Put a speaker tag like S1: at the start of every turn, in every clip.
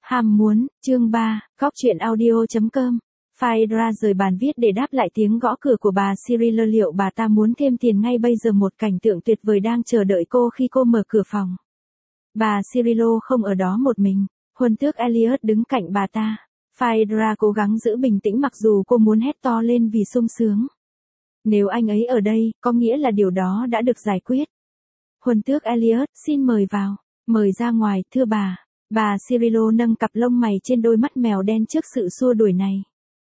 S1: Ham muốn, chương 3, góc chuyện audio.com. Phaedra rời bàn viết để đáp lại tiếng gõ cửa của bà Cyril. Liệu bà ta muốn thêm tiền ngay bây giờ? Một cảnh tượng tuyệt vời đang chờ đợi cô khi cô mở cửa phòng. Bà Cyril không ở đó một mình, Huân tước Elliot đứng cạnh bà ta. Phaedra cố gắng giữ bình tĩnh mặc dù cô muốn hét to lên vì sung sướng. Nếu anh ấy ở đây, có nghĩa là điều đó đã được giải quyết. Huân tước Elliot, xin mời vào. Mời ra ngoài, thưa bà. Bà Cyril nâng cặp lông mày trên đôi mắt mèo đen trước sự xua đuổi này.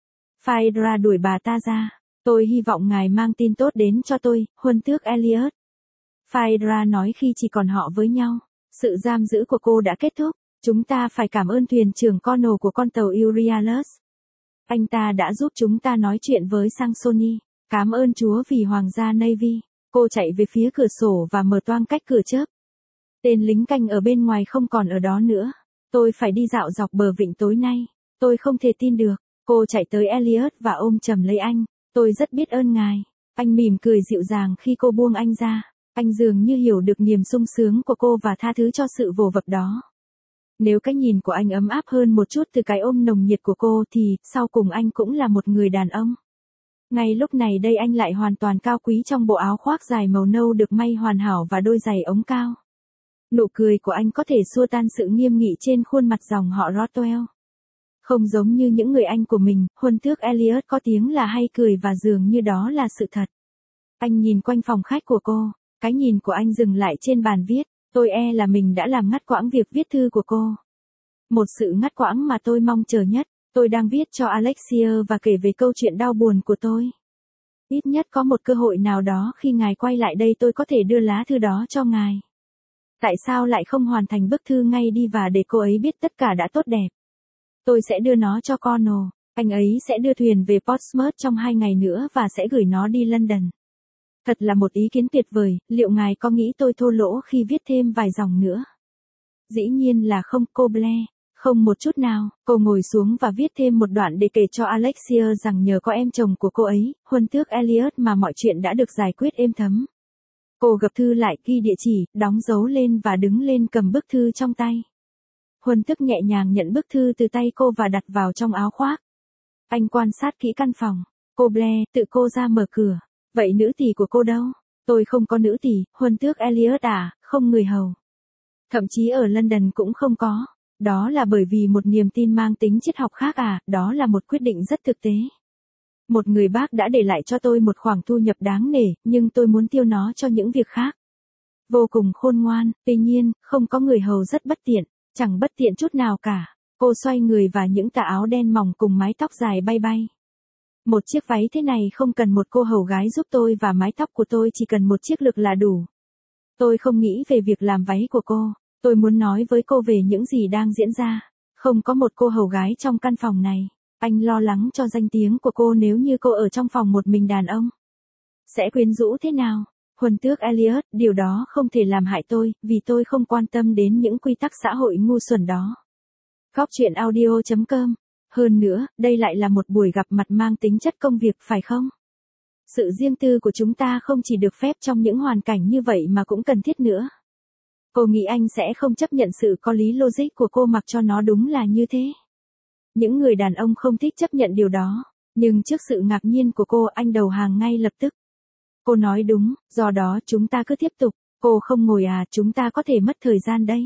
S1: Phaedra đuổi bà ta ra. Tôi hy vọng ngài mang tin tốt đến cho tôi, Huân tước Elliot. Phaedra nói khi chỉ còn họ với nhau. Sự giam giữ của cô đã kết thúc. Chúng ta phải cảm ơn thuyền trưởng Connell của con tàu Euryalus. Anh ta đã giúp chúng ta nói chuyện với Sansoni. Cảm ơn Chúa vì Hoàng gia Navy. Cô chạy về phía cửa sổ và mở toang cách cửa chớp. Tên lính canh ở bên ngoài không còn ở đó nữa. Tôi phải đi dạo dọc bờ vịnh tối nay. Tôi không thể tin được. Cô chạy tới Elliot và ôm chầm lấy anh. Tôi rất biết ơn ngài. Anh mỉm cười dịu dàng khi cô buông anh ra. Anh dường như hiểu được niềm sung sướng của cô và tha thứ cho sự vồ vập đó. Nếu cái nhìn của anh ấm áp hơn một chút từ cái ôm nồng nhiệt của cô thì, sau cùng anh cũng là một người đàn ông. Ngay lúc này đây anh lại hoàn toàn cao quý trong bộ áo khoác dài màu nâu được may hoàn hảo và đôi giày ống cao. Nụ cười của anh có thể xua tan sự nghiêm nghị trên khuôn mặt dòng họ Rothwell. Không giống như những người anh của mình, Huân tước Elliot có tiếng là hay cười và dường như đó là sự thật. Anh nhìn quanh phòng khách của cô, cái nhìn của anh dừng lại trên bàn viết. Tôi là mình đã làm ngắt quãng việc viết thư của cô. Một sự ngắt quãng mà tôi mong chờ nhất. Tôi đang viết cho Alexia và kể về câu chuyện đau buồn của tôi. Ít nhất có một cơ hội nào đó khi ngài quay lại đây tôi có thể đưa lá thư đó cho ngài. Tại sao lại không hoàn thành bức thư ngay đi và để cô ấy biết tất cả đã tốt đẹp? Tôi sẽ đưa nó cho Connell. Anh ấy sẽ đưa thuyền về Portsmouth trong 2 ngày nữa và sẽ gửi nó đi London. Thật là một ý kiến tuyệt vời, liệu ngài có nghĩ tôi thô lỗ khi viết thêm vài dòng nữa? Dĩ nhiên là không, cô Blair. Không một chút nào. Cô ngồi xuống và viết thêm một đoạn để kể cho Alexia rằng nhờ có em chồng của cô ấy, Huân tước Elliot mà mọi chuyện đã được giải quyết êm thấm. Cô gập thư lại, ghi địa chỉ, đóng dấu lên và đứng lên cầm bức thư trong tay. Huân tước nhẹ nhàng nhận bức thư từ tay cô và đặt vào trong áo khoác. Anh quan sát kỹ căn phòng. Cô Blair, tự cô ra mở cửa. Vậy nữ tỳ của cô đâu? Tôi không có nữ tỳ, Huân tước Elliot không người hầu. Thậm chí ở London cũng không có. Đó là bởi vì một niềm tin mang tính triết học khác đó là một quyết định rất thực tế. Một người bác đã để lại cho tôi một khoản thu nhập đáng nể, nhưng tôi muốn tiêu nó cho những việc khác. Vô cùng khôn ngoan, tuy nhiên, không có người hầu rất bất tiện, chẳng bất tiện chút nào cả. Cô xoay người và những tà áo đen mỏng cùng mái tóc dài bay bay. Một chiếc váy thế này không cần một cô hầu gái giúp tôi và mái tóc của tôi chỉ cần một chiếc lược là đủ. Tôi không nghĩ về việc làm váy của cô. Tôi muốn nói với cô về những gì đang diễn ra. Không có một cô hầu gái trong căn phòng này. Anh lo lắng cho danh tiếng của cô nếu như cô ở trong phòng một mình đàn ông. Sẽ quyến rũ thế nào? Huân tước Elliot, điều đó không thể làm hại tôi, vì tôi không quan tâm đến những quy tắc xã hội ngu xuẩn đó. Góc chuyện audio.com. Hơn nữa, đây lại là một buổi gặp mặt mang tính chất công việc phải không? Sự riêng tư của chúng ta không chỉ được phép trong những hoàn cảnh như vậy mà cũng cần thiết nữa. Cô nghĩ anh sẽ không chấp nhận sự có lý logic của cô mặc cho nó đúng là như thế. Những người đàn ông không thích chấp nhận điều đó, nhưng trước sự ngạc nhiên của cô anh đầu hàng ngay lập tức. Cô nói đúng, do đó chúng ta cứ tiếp tục, cô không ngồi chúng ta có thể mất thời gian đấy.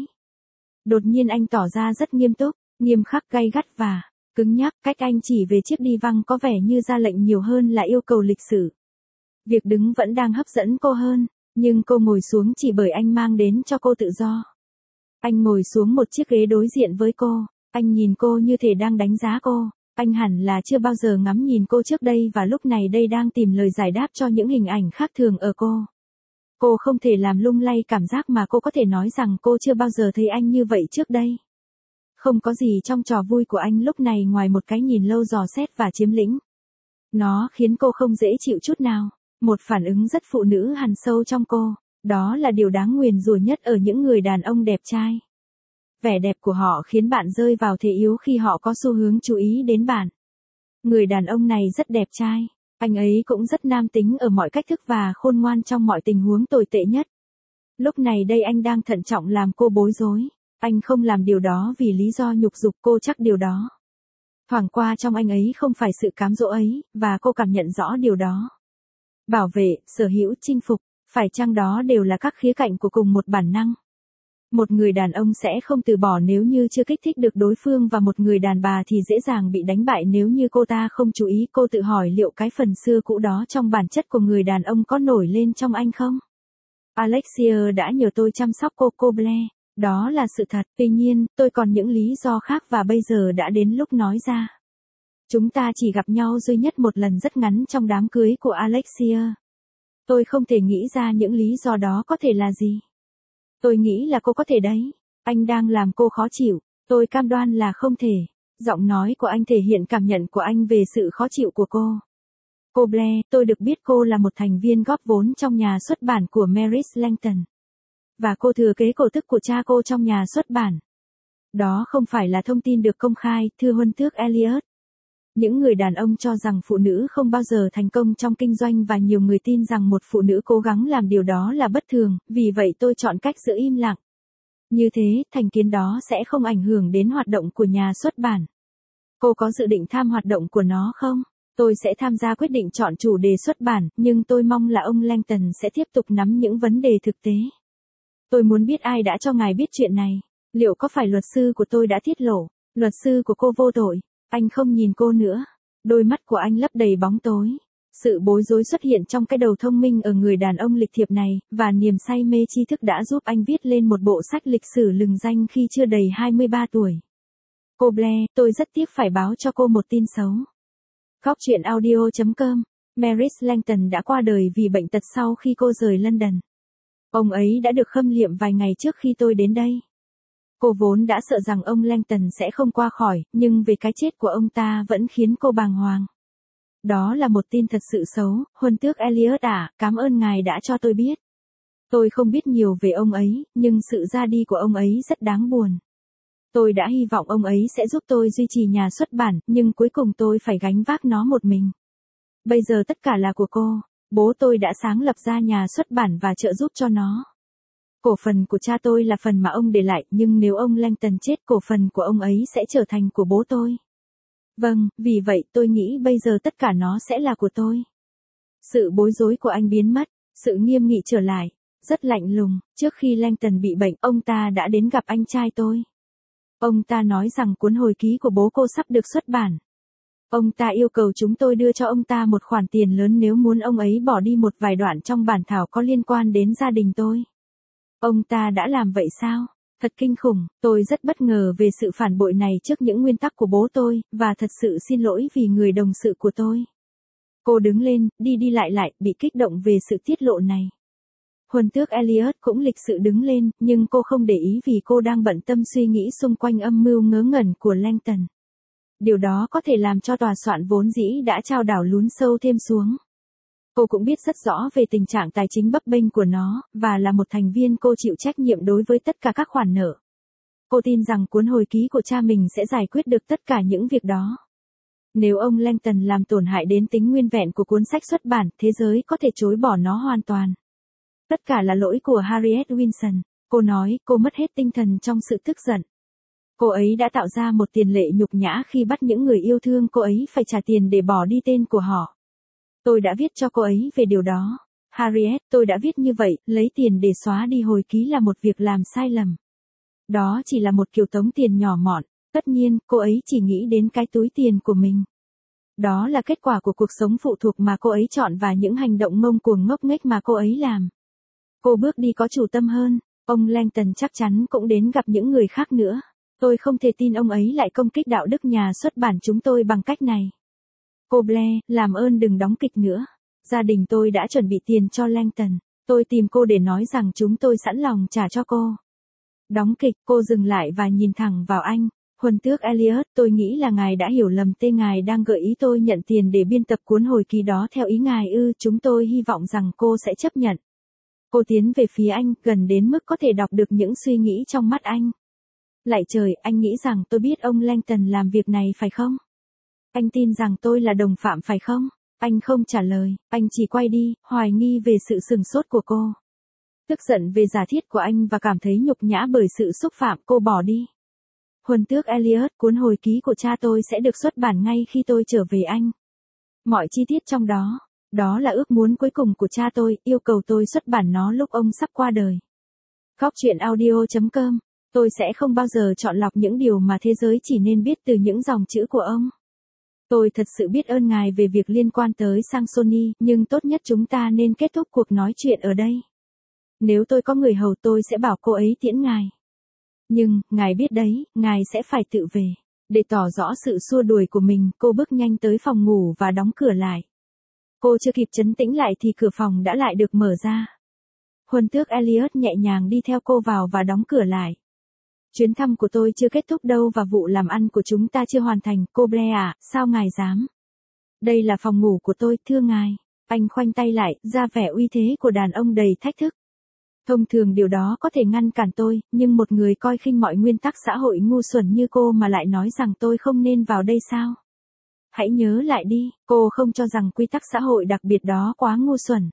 S1: Đột nhiên anh tỏ ra rất nghiêm túc, nghiêm khắc gay gắt và cứng nhắc, cách anh chỉ về chiếc đi văng có vẻ như ra lệnh nhiều hơn là yêu cầu lịch sử. Việc đứng vẫn đang hấp dẫn cô hơn. Nhưng cô ngồi xuống chỉ bởi anh mang đến cho cô tự do. Anh ngồi xuống một chiếc ghế đối diện với cô. Anh nhìn cô như thể đang đánh giá cô. Anh hẳn là chưa bao giờ ngắm nhìn cô trước đây và lúc này đây đang tìm lời giải đáp cho những hình ảnh khác thường ở cô. Cô không thể làm lung lay cảm giác mà cô có thể nói rằng cô chưa bao giờ thấy anh như vậy trước đây. Không có gì trong trò vui của anh lúc này ngoài một cái nhìn lâu dò xét và chiếm lĩnh. Nó khiến cô không dễ chịu chút nào. Một phản ứng rất phụ nữ hằn sâu trong cô, đó là điều đáng nguyền rủa nhất ở những người đàn ông đẹp trai. Vẻ đẹp của họ khiến bạn rơi vào thế yếu khi họ có xu hướng chú ý đến bạn. Người đàn ông này rất đẹp trai, anh ấy cũng rất nam tính ở mọi cách thức và khôn ngoan trong mọi tình huống tồi tệ nhất. Lúc này đây anh đang thận trọng làm cô bối rối. Anh không làm điều đó vì lý do nhục dục, cô chắc điều đó. Thoảng qua trong anh ấy không phải sự cám dỗ ấy, và cô cảm nhận rõ điều đó. Bảo vệ, sở hữu, chinh phục, phải chăng đó đều là các khía cạnh của cùng một bản năng? Một người đàn ông sẽ không từ bỏ nếu như chưa kích thích được đối phương, và một người đàn bà thì dễ dàng bị đánh bại nếu như cô ta không chú ý. Cô tự hỏi liệu cái phần xưa cũ đó trong bản chất của người đàn ông có nổi lên trong anh không? Alexia đã nhờ tôi chăm sóc cô Blair. Đó là sự thật, tuy nhiên, tôi còn những lý do khác và bây giờ đã đến lúc nói ra. Chúng ta chỉ gặp nhau duy nhất một lần rất ngắn trong đám cưới của Alexia. Tôi không thể nghĩ ra những lý do đó có thể là gì. Tôi nghĩ là cô có thể đấy. Anh đang làm cô khó chịu. Tôi cam đoan là không thể. Giọng nói của anh thể hiện cảm nhận của anh về sự khó chịu của cô. Cô Blair, tôi được biết cô là một thành viên góp vốn trong nhà xuất bản của Maurice Langton. Và cô thừa kế cổ tức của cha cô trong nhà xuất bản. Đó không phải là thông tin được công khai, thưa Huân tước Elliot. Những người đàn ông cho rằng phụ nữ không bao giờ thành công trong kinh doanh, và nhiều người tin rằng một phụ nữ cố gắng làm điều đó là bất thường, vì vậy tôi chọn cách giữ im lặng. Như thế, thành kiến đó sẽ không ảnh hưởng đến hoạt động của nhà xuất bản. Cô có dự định tham hoạt động của nó không? Tôi sẽ tham gia quyết định chọn chủ đề xuất bản, nhưng tôi mong là ông Langton sẽ tiếp tục nắm những vấn đề thực tế. Tôi muốn biết ai đã cho ngài biết chuyện này. Liệu có phải luật sư của tôi đã tiết lộ? Luật sư của cô vô tội. Anh không nhìn cô nữa. Đôi mắt của anh lấp đầy bóng tối. Sự bối rối xuất hiện trong cái đầu thông minh ở người đàn ông lịch thiệp này, và niềm say mê tri thức đã giúp anh viết lên một bộ sách lịch sử lừng danh khi chưa đầy 23 tuổi. Cô Blair, tôi rất tiếc phải báo cho cô một tin xấu. Góc truyện audio.com. Maurice Langton đã qua đời vì bệnh tật sau khi cô rời London. Ông ấy đã được khâm liệm vài ngày trước khi tôi đến đây. Cô vốn đã sợ rằng ông Langton sẽ không qua khỏi, nhưng về cái chết của ông ta vẫn khiến cô bàng hoàng. Đó là một tin thật sự xấu, Huân tước Elliot ạ, cảm ơn ngài đã cho tôi biết. Tôi không biết nhiều về ông ấy, nhưng sự ra đi của ông ấy rất đáng buồn. Tôi đã hy vọng ông ấy sẽ giúp tôi duy trì nhà xuất bản, nhưng cuối cùng tôi phải gánh vác nó một mình. Bây giờ tất cả là của cô. Bố tôi đã sáng lập ra nhà xuất bản và trợ giúp cho nó. Cổ phần của cha tôi là phần mà ông để lại, nhưng nếu ông Langton chết, cổ phần của ông ấy sẽ trở thành của bố tôi. Vâng, vì vậy tôi nghĩ bây giờ tất cả nó sẽ là của tôi. Sự bối rối của anh biến mất, sự nghiêm nghị trở lại, rất lạnh lùng. Trước khi Langton bị bệnh, ông ta đã đến gặp anh trai tôi. Ông ta nói rằng cuốn hồi ký của bố cô sắp được xuất bản. Ông ta yêu cầu chúng tôi đưa cho ông ta một khoản tiền lớn nếu muốn ông ấy bỏ đi một vài đoạn trong bản thảo có liên quan đến gia đình tôi. Ông ta đã làm vậy sao? Thật kinh khủng, tôi rất bất ngờ về sự phản bội này trước những nguyên tắc của bố tôi, và thật sự xin lỗi vì người đồng sự của tôi. Cô đứng lên, đi lại, bị kích động về sự tiết lộ này. Huân tước Elliot cũng lịch sự đứng lên, nhưng cô không để ý vì cô đang bận tâm suy nghĩ xung quanh âm mưu ngớ ngẩn của Langton. Điều đó có thể làm cho tòa soạn vốn dĩ đã chao đảo lún sâu thêm xuống. Cô cũng biết rất rõ về tình trạng tài chính bấp bênh của nó, và là một thành viên cô chịu trách nhiệm đối với tất cả các khoản nợ. Cô tin rằng cuốn hồi ký của cha mình sẽ giải quyết được tất cả những việc đó. Nếu ông Langton làm tổn hại đến tính nguyên vẹn của cuốn sách xuất bản, thế giới có thể chối bỏ nó hoàn toàn. Tất cả là lỗi của Harriet Wilson. Cô nói, cô mất hết tinh thần trong sự tức giận. Cô ấy đã tạo ra một tiền lệ nhục nhã khi bắt những người yêu thương cô ấy phải trả tiền để bỏ đi tên của họ. Tôi đã viết cho cô ấy về điều đó. Harriet, tôi đã viết như vậy, lấy tiền để xóa đi hồi ký là một việc làm sai lầm. Đó chỉ là một kiểu tống tiền nhỏ mọn. Tất nhiên, cô ấy chỉ nghĩ đến cái túi tiền của mình. Đó là kết quả của cuộc sống phụ thuộc mà cô ấy chọn và những hành động ngông cuồng ngốc nghếch mà cô ấy làm. Cô bước đi có chủ tâm hơn. Ông Langton chắc chắn cũng đến gặp những người khác nữa. Tôi không thể tin ông ấy lại công kích đạo đức nhà xuất bản chúng tôi bằng cách này. Cô Blair, làm ơn đừng đóng kịch nữa. Gia đình tôi đã chuẩn bị tiền cho Langton. Tôi tìm cô để nói rằng chúng tôi sẵn lòng trả cho cô. Đóng kịch, cô dừng lại và nhìn thẳng vào anh. Huân tước Elliot, tôi nghĩ là ngài đã hiểu lầm, ngài đang gợi ý tôi nhận tiền để biên tập cuốn hồi ký đó theo ý ngài ư? Chúng tôi hy vọng rằng cô sẽ chấp nhận. Cô tiến về phía anh, gần đến mức có thể đọc được những suy nghĩ trong mắt anh. Lạy trời, anh nghĩ rằng tôi biết ông Langton làm việc này phải không? Anh tin rằng tôi là đồng phạm phải không? Anh không trả lời, anh chỉ quay đi, hoài nghi về sự sừng sốt của cô. Tức giận về giả thiết của anh và cảm thấy nhục nhã bởi sự xúc phạm, cô bỏ đi. Huân tước Elliot, cuốn hồi ký của cha tôi sẽ được xuất bản ngay khi tôi trở về Anh. Mọi chi tiết trong đó, đó là ước muốn cuối cùng của cha tôi, yêu cầu tôi xuất bản nó lúc ông sắp qua đời. Góc truyện audio.com. Tôi sẽ không bao giờ chọn lọc những điều mà thế giới chỉ nên biết từ những dòng chữ của ông. Tôi thật sự biết ơn ngài về việc liên quan tới Saxony, nhưng tốt nhất chúng ta nên kết thúc cuộc nói chuyện ở đây. Nếu tôi có người hầu tôi sẽ bảo cô ấy tiễn ngài. Nhưng, ngài biết đấy, ngài sẽ phải tự về. Để tỏ rõ sự xua đuổi của mình, cô bước nhanh tới phòng ngủ và đóng cửa lại. Cô chưa kịp trấn tĩnh lại thì cửa phòng đã lại được mở ra. Huân tước Elliot nhẹ nhàng đi theo cô vào và đóng cửa lại. Chuyến thăm của tôi chưa kết thúc đâu và vụ làm ăn của chúng ta chưa hoàn thành, cô Blair à, sao ngài dám? Đây là phòng ngủ của tôi, thưa ngài. Anh khoanh tay lại, ra vẻ uy thế của đàn ông đầy thách thức. Thông thường điều đó có thể ngăn cản tôi, nhưng một người coi khinh mọi nguyên tắc xã hội ngu xuẩn như cô mà lại nói rằng tôi không nên vào đây sao? Hãy nhớ lại đi, cô không cho rằng quy tắc xã hội đặc biệt đó quá ngu xuẩn.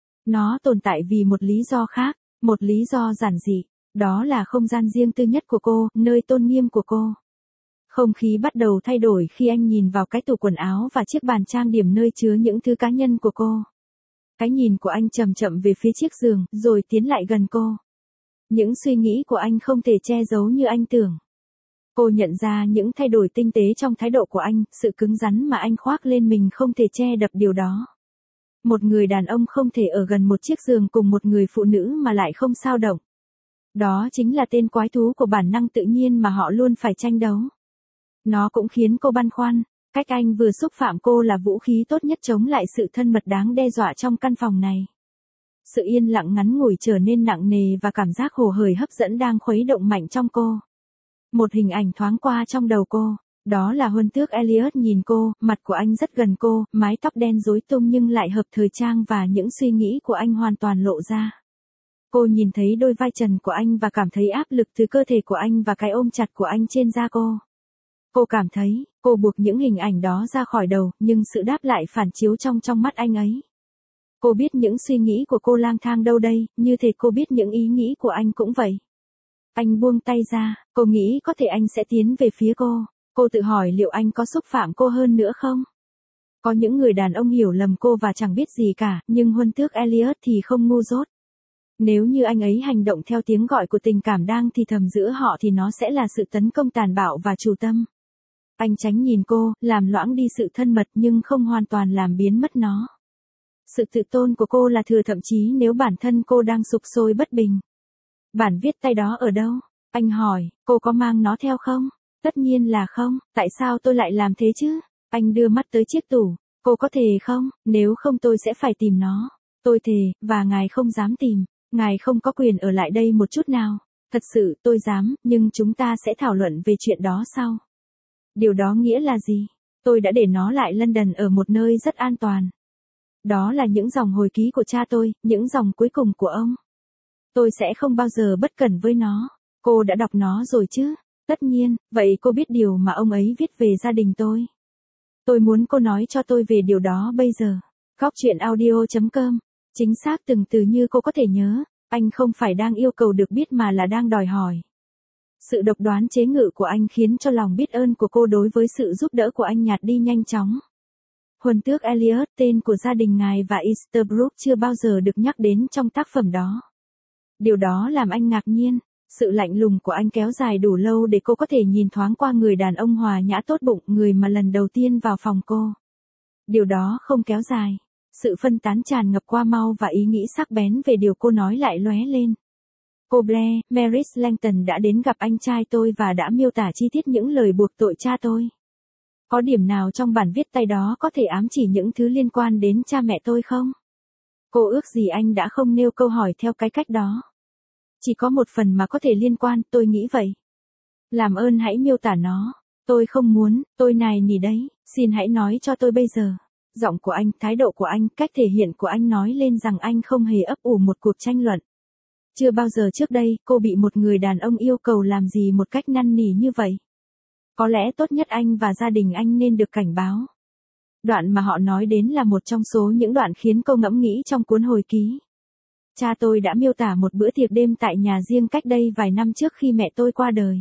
S1: Nó tồn tại vì một lý do khác, một lý do giản dị, đó là không gian riêng tư nhất của cô, nơi tôn nghiêm của cô. Không khí bắt đầu thay đổi khi anh nhìn vào cái tủ quần áo và chiếc bàn trang điểm nơi chứa những thứ cá nhân của cô. Cái nhìn của anh chậm chậm về phía chiếc giường, rồi tiến lại gần cô. Những suy nghĩ của anh không thể che giấu như anh tưởng. Cô nhận ra những thay đổi tinh tế trong thái độ của anh, sự cứng rắn mà anh khoác lên mình không thể che đập điều đó. Một người đàn ông không thể ở gần một chiếc giường cùng một người phụ nữ mà lại không xao động. Đó chính là tên quái thú của bản năng tự nhiên mà họ luôn phải tranh đấu. Nó cũng khiến cô băn khoăn, cách anh vừa xúc phạm cô là vũ khí tốt nhất chống lại sự thân mật đáng đe dọa trong căn phòng này. Sự yên lặng ngắn ngủi trở nên nặng nề và cảm giác hồ hởi hấp dẫn đang khuấy động mạnh trong cô. Một hình ảnh thoáng qua trong đầu cô, đó là Huân tước Elliot nhìn cô, mặt của anh rất gần cô, mái tóc đen rối tung nhưng lại hợp thời trang và những suy nghĩ của anh hoàn toàn lộ ra. Cô nhìn thấy đôi vai trần của anh và cảm thấy áp lực từ cơ thể của anh và cái ôm chặt của anh trên da cô. Cô cảm thấy, cô buộc những hình ảnh đó ra khỏi đầu, nhưng sự đáp lại phản chiếu trong mắt anh ấy. Cô biết những suy nghĩ của cô lang thang đâu đây, như thể cô biết những ý nghĩ của anh cũng vậy. Anh buông tay ra, cô nghĩ có thể anh sẽ tiến về phía cô. Cô tự hỏi liệu anh có xúc phạm cô hơn nữa không? Có những người đàn ông hiểu lầm cô và chẳng biết gì cả, nhưng Huân tước Elliot thì không ngu dốt. Nếu như anh ấy hành động theo tiếng gọi của tình cảm đang thì thầm giữa họ thì nó sẽ là sự tấn công tàn bạo và chủ tâm. Anh tránh nhìn cô, làm loãng đi sự thân mật nhưng không hoàn toàn làm biến mất nó. Sự tự tôn của cô là thừa thậm chí nếu bản thân cô đang sục sôi bất bình. Bản viết tay đó ở đâu? Anh hỏi, cô có mang nó theo không? Tất nhiên là không, tại sao tôi lại làm thế chứ? Anh đưa mắt tới chiếc tủ, cô có thề không? Nếu không tôi sẽ phải tìm nó. Tôi thề, và ngài không dám tìm, ngài không có quyền ở lại đây một chút nào. Thật sự, tôi dám, nhưng chúng ta sẽ thảo luận về chuyện đó sau. Điều đó nghĩa là gì? Tôi đã để nó lại London ở một nơi rất an toàn. Đó là những dòng hồi ký của cha tôi, những dòng cuối cùng của ông. Tôi sẽ không bao giờ bất cẩn với nó. Cô đã đọc nó rồi chứ? Tất nhiên, vậy cô biết điều mà ông ấy viết về gia đình tôi. Tôi muốn cô nói cho tôi về điều đó bây giờ. Góc truyện audio.com. Chính xác từng từ như cô có thể nhớ, anh không phải đang yêu cầu được biết mà là đang đòi hỏi. Sự độc đoán chế ngự của anh khiến cho lòng biết ơn của cô đối với sự giúp đỡ của anh nhạt đi nhanh chóng. Huân tước Elliot, tên của gia đình ngài và Easterbrook chưa bao giờ được nhắc đến trong tác phẩm đó. Điều đó làm anh ngạc nhiên. Sự lạnh lùng của anh kéo dài đủ lâu để cô có thể nhìn thoáng qua người đàn ông hòa nhã tốt bụng, người mà lần đầu tiên vào phòng cô. Điều đó không kéo dài. Sự phân tán tràn ngập qua mau và ý nghĩ sắc bén về điều cô nói lại lóe lên. Cô Blair, Mary Langton đã đến gặp anh trai tôi và đã miêu tả chi tiết những lời buộc tội cha tôi. Có điểm nào trong bản viết tay đó có thể ám chỉ những thứ liên quan đến cha mẹ tôi không? Cô ước gì anh đã không nêu câu hỏi theo cái cách đó. Chỉ có một phần mà có thể liên quan, tôi nghĩ vậy. Làm ơn hãy miêu tả nó. Tôi không muốn, tôi nài nỉ đấy, xin hãy nói cho tôi bây giờ. Giọng của anh, thái độ của anh, cách thể hiện của anh nói lên rằng anh không hề ấp ủ một cuộc tranh luận. Chưa bao giờ trước đây, cô bị một người đàn ông yêu cầu làm gì một cách năn nỉ như vậy. Có lẽ tốt nhất anh và gia đình anh nên được cảnh báo. Đoạn mà họ nói đến là một trong số những đoạn khiến cô ngẫm nghĩ trong cuốn hồi ký. cha tôi đã miêu tả một bữa tiệc đêm tại nhà riêng cách đây vài năm trước khi mẹ tôi qua đời.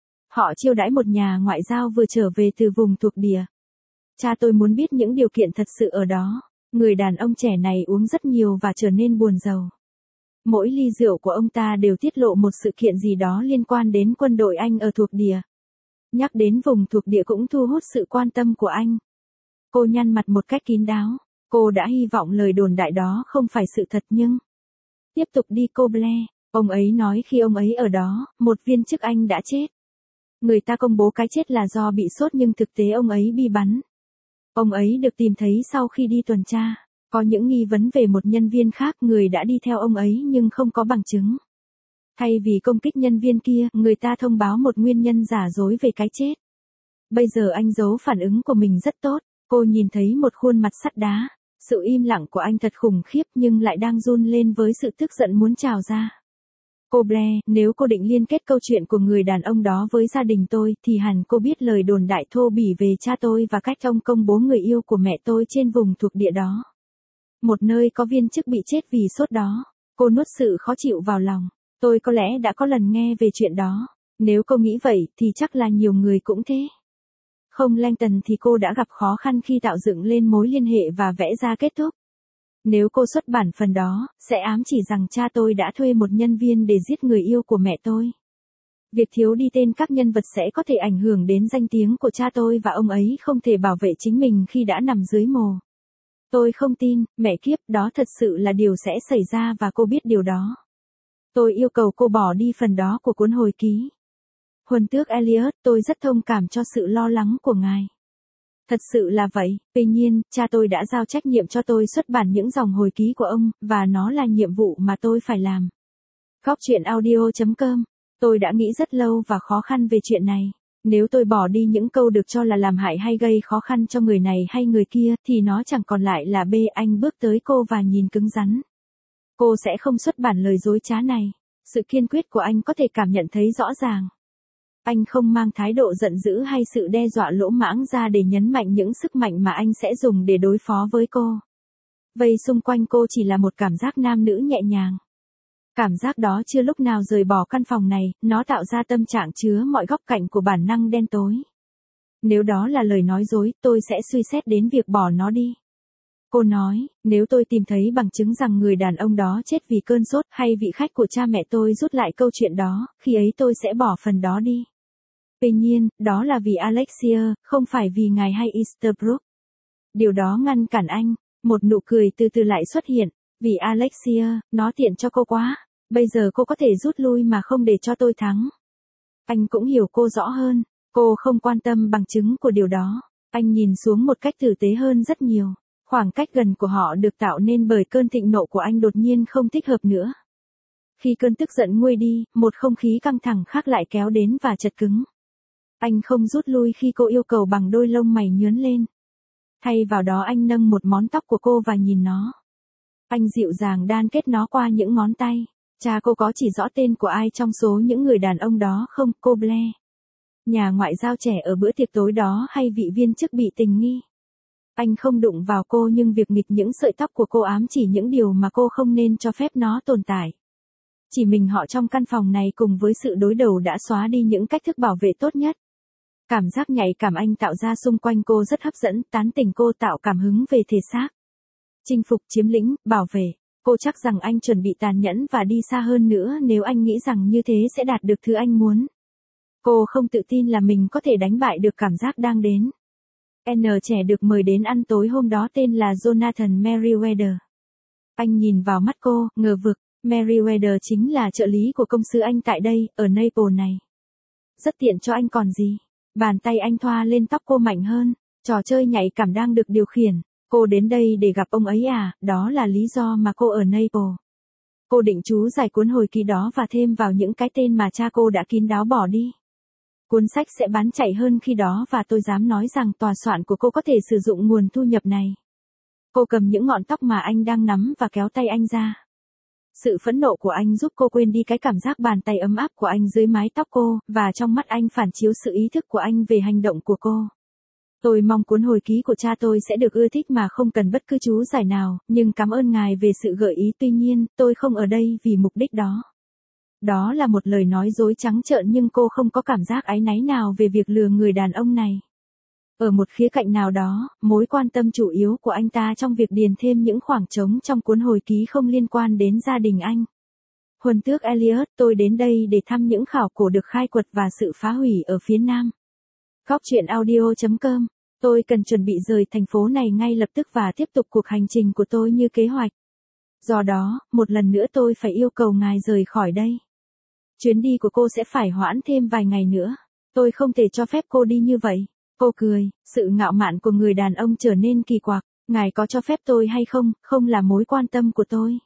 S1: Họ chiêu đãi một nhà ngoại giao vừa trở về từ vùng thuộc địa. Cha tôi muốn biết những điều kiện thật sự ở đó. Người đàn ông trẻ này uống rất nhiều và trở nên buồn rầu. Mỗi ly rượu của ông ta đều tiết lộ một sự kiện gì đó liên quan đến quân đội Anh ở thuộc địa. Nhắc đến vùng thuộc địa cũng thu hút sự quan tâm của anh. Cô nhăn mặt một cách kín đáo. Cô đã hy vọng lời đồn đại đó không phải sự thật nhưng... Tiếp tục đi cô Blair. Ông ấy nói khi ông ấy ở đó, một viên chức Anh đã chết. Người ta công bố cái chết là do bị sốt nhưng thực tế ông ấy bị bắn. Ông ấy được tìm thấy sau khi đi tuần tra. Có những nghi vấn về một nhân viên khác người đã đi theo ông ấy nhưng không có bằng chứng. Thay vì công kích nhân viên kia, người ta thông báo một nguyên nhân giả dối về cái chết. Bây giờ anh giấu phản ứng của mình rất tốt. Cô nhìn thấy một khuôn mặt sắt đá. Sự im lặng của anh thật khủng khiếp nhưng lại đang run lên với sự tức giận muốn trào ra. Cô Blair, nếu cô định liên kết câu chuyện của người đàn ông đó với gia đình tôi thì hẳn cô biết lời đồn đại thô bỉ về cha tôi và cách ông công bố người yêu của mẹ tôi trên vùng thuộc địa đó. Một nơi có viên chức bị chết vì sốt đó. Cô nuốt sự khó chịu vào lòng. Tôi có lẽ đã có lần nghe về chuyện đó. Nếu cô nghĩ vậy thì chắc là nhiều người cũng thế. Không Langton thì cô đã gặp khó khăn khi tạo dựng lên mối liên hệ và vẽ ra kết thúc. Nếu cô xuất bản phần đó, sẽ ám chỉ rằng cha tôi đã thuê một nhân viên để giết người yêu của mẹ tôi. Việc thiếu đi tên các nhân vật sẽ có thể ảnh hưởng đến danh tiếng của cha tôi và ông ấy không thể bảo vệ chính mình khi đã nằm dưới mồ. Tôi không tin, mẹ kiếp, đó thật sự là điều sẽ xảy ra và cô biết điều đó. Tôi yêu cầu cô bỏ đi phần đó của cuốn hồi ký. Huân tước Elliot, tôi rất thông cảm cho sự lo lắng của ngài. Thật sự là vậy, tuy nhiên, cha tôi đã giao trách nhiệm cho tôi xuất bản những dòng hồi ký của ông, và nó là nhiệm vụ mà tôi phải làm. Góc chuyện audio.com. Tôi đã nghĩ rất lâu và khó khăn về chuyện này. Nếu tôi bỏ đi những câu được cho là làm hại hay gây khó khăn cho người này hay người kia, thì nó chẳng còn lại là B. Anh bước tới cô và nhìn cứng rắn. Cô sẽ không xuất bản lời dối trá này. Sự kiên quyết của anh có thể cảm nhận thấy rõ ràng. Anh không mang thái độ giận dữ hay sự đe dọa lỗ mãng ra để nhấn mạnh những sức mạnh mà anh sẽ dùng để đối phó với cô. Vây xung quanh cô chỉ là một cảm giác nam nữ nhẹ nhàng. Cảm giác đó chưa lúc nào rời bỏ căn phòng này, nó tạo ra tâm trạng chứa mọi góc cạnh của bản năng đen tối. Nếu đó là lời nói dối, tôi sẽ suy xét đến việc bỏ nó đi. Cô nói, nếu tôi tìm thấy bằng chứng rằng người đàn ông đó chết vì cơn sốt hay vị khách của cha mẹ tôi rút lại câu chuyện đó, khi ấy tôi sẽ bỏ phần đó đi. Tuy nhiên, đó là vì Alexia, không phải vì ngài hay Easterbrook. Điều đó ngăn cản anh. Một nụ cười từ từ lại xuất hiện. Vì Alexia, nó tiện cho cô quá. Bây giờ cô có thể rút lui mà không để cho tôi thắng. Anh cũng hiểu cô rõ hơn. Cô không quan tâm bằng chứng của điều đó. Anh nhìn xuống một cách tử tế hơn rất nhiều. Khoảng cách gần của họ được tạo nên bởi cơn thịnh nộ của anh đột nhiên không thích hợp nữa. Khi cơn tức giận nguôi đi, một không khí căng thẳng khác lại kéo đến và chật cứng. Anh không rút lui khi cô yêu cầu bằng đôi lông mày nhướn lên. Thay vào đó anh nâng một món tóc của cô và nhìn nó. Anh dịu dàng đan kết nó qua những ngón tay. Cha cô có chỉ rõ tên của ai trong số những người đàn ông đó không, cô Blair? Nhà ngoại giao trẻ ở bữa tiệc tối đó hay vị viên chức bị tình nghi? Anh không đụng vào cô nhưng việc nghịch những sợi tóc của cô ám chỉ những điều mà cô không nên cho phép nó tồn tại. Chỉ mình họ trong căn phòng này cùng với sự đối đầu đã xóa đi những cách thức bảo vệ tốt nhất. Cảm giác nhạy cảm anh tạo ra xung quanh cô rất hấp dẫn, tán tỉnh cô tạo cảm hứng về thể xác. Chinh phục, chiếm lĩnh, bảo vệ. Cô chắc rằng anh chuẩn bị tàn nhẫn và đi xa hơn nữa nếu anh nghĩ rằng như thế sẽ đạt được thứ anh muốn. Cô không tự tin là mình có thể đánh bại được cảm giác đang đến. N trẻ được mời đến ăn tối hôm đó tên là Jonathan Merriweather. Anh nhìn vào mắt cô, ngờ vực. Merriweather chính là trợ lý của công sư anh tại đây, ở Naples này. Rất tiện cho anh còn gì. Bàn tay anh thoa lên tóc cô mạnh hơn. Trò chơi nhạy cảm đang được điều khiển. Cô đến đây để gặp ông ấy à, đó là lý do mà cô ở Naples. Cô định chú giải cuốn hồi ký đó và thêm vào những cái tên mà cha cô đã kín đáo bỏ đi. Cuốn sách sẽ bán chạy hơn khi đó và tôi dám nói rằng tòa soạn của cô có thể sử dụng nguồn thu nhập này. Cô cầm những ngọn tóc mà anh đang nắm và kéo tay anh ra. Sự phẫn nộ của anh giúp cô quên đi cái cảm giác bàn tay ấm áp của anh dưới mái tóc cô, và trong mắt anh phản chiếu sự ý thức của anh về hành động của cô. Tôi mong cuốn hồi ký của cha tôi sẽ được ưa thích mà không cần bất cứ chú giải nào, nhưng cảm ơn ngài về sự gợi ý, tuy nhiên, tôi không ở đây vì mục đích đó. Đó là một lời nói dối trắng trợn nhưng cô không có cảm giác áy náy nào về việc lừa người đàn ông này. Ở một khía cạnh nào đó, mối quan tâm chủ yếu của anh ta trong việc điền thêm những khoảng trống trong cuốn hồi ký không liên quan đến gia đình anh. Huân tước Elliot, tôi đến đây để thăm những khảo cổ được khai quật và sự phá hủy ở phía nam. Góc truyện audio.com. Tôi cần chuẩn bị rời thành phố này ngay lập tức và tiếp tục cuộc hành trình của tôi như kế hoạch. Do đó, một lần nữa tôi phải yêu cầu ngài rời khỏi đây. Chuyến đi của cô sẽ phải hoãn thêm vài ngày nữa. Tôi không thể cho phép cô đi như vậy. Cô cười, sự ngạo mạn của người đàn ông trở nên kỳ quặc. Ngài có cho phép tôi hay không, không là mối quan tâm của tôi.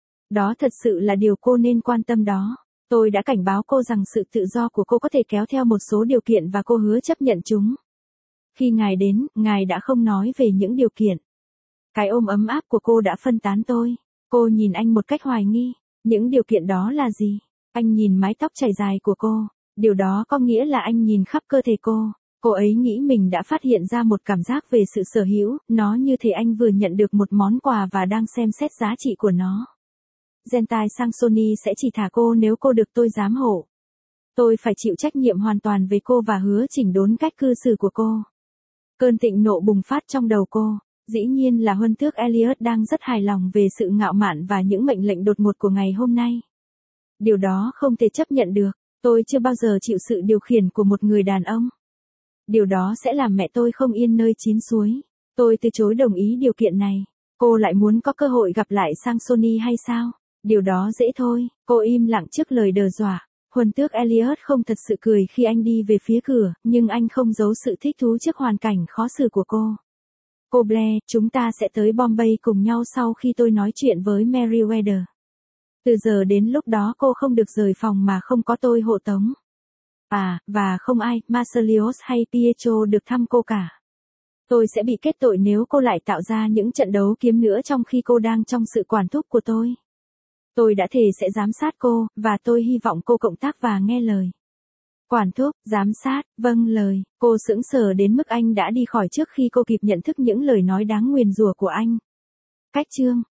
S1: Đó thật sự là điều cô nên quan tâm đó. Tôi đã cảnh báo cô rằng sự tự do của cô có thể kéo theo một số điều kiện và cô hứa chấp nhận chúng. Khi ngài đến, ngài đã không nói về những điều kiện. Cái ôm ấm áp của cô đã phân tán tôi. Cô nhìn anh một cách hoài nghi. Những điều kiện đó là gì? Anh nhìn mái tóc chảy dài của cô. Điều đó có nghĩa là anh nhìn khắp cơ thể cô. Cô ấy nghĩ mình đã phát hiện ra một cảm giác về sự sở hữu, nó như thể anh vừa nhận được một món quà và đang xem xét giá trị của nó. Gentai Sansoni sẽ chỉ thả cô nếu cô được tôi giám hộ. Tôi phải chịu trách nhiệm hoàn toàn về cô và hứa chỉnh đốn cách cư xử của cô. Cơn thịnh nộ bùng phát trong đầu cô. Dĩ nhiên là huân tước Elliot đang rất hài lòng về sự ngạo mạn và những mệnh lệnh đột ngột của ngày hôm nay. Điều đó không thể chấp nhận được. Tôi chưa bao giờ chịu sự điều khiển của một người đàn ông. Điều đó sẽ làm mẹ tôi không yên nơi chín suối. Tôi từ chối đồng ý điều kiện này. Cô lại muốn có cơ hội gặp lại Sansoni hay sao? Điều đó dễ thôi. Cô im lặng trước lời đe dọa. Huân tước Elliot không thật sự cười khi anh đi về phía cửa, nhưng anh không giấu sự thích thú trước hoàn cảnh khó xử của cô. Cô Blair, chúng ta sẽ tới Bombay cùng nhau sau khi tôi nói chuyện với Meriwether. Từ giờ đến lúc đó cô không được rời phòng mà không có tôi hộ tống. Và không ai, Marcelius hay Pietro được thăm cô cả. Tôi sẽ bị kết tội nếu cô lại tạo ra những trận đấu kiếm nữa trong khi cô đang trong sự quản thúc của tôi. Tôi đã thề sẽ giám sát cô, và tôi hy vọng cô cộng tác và nghe lời. Quản thúc, giám sát, vâng lời. Cô sững sờ đến mức anh đã đi khỏi trước khi cô kịp nhận thức những lời nói đáng nguyền rủa của anh. Cách chương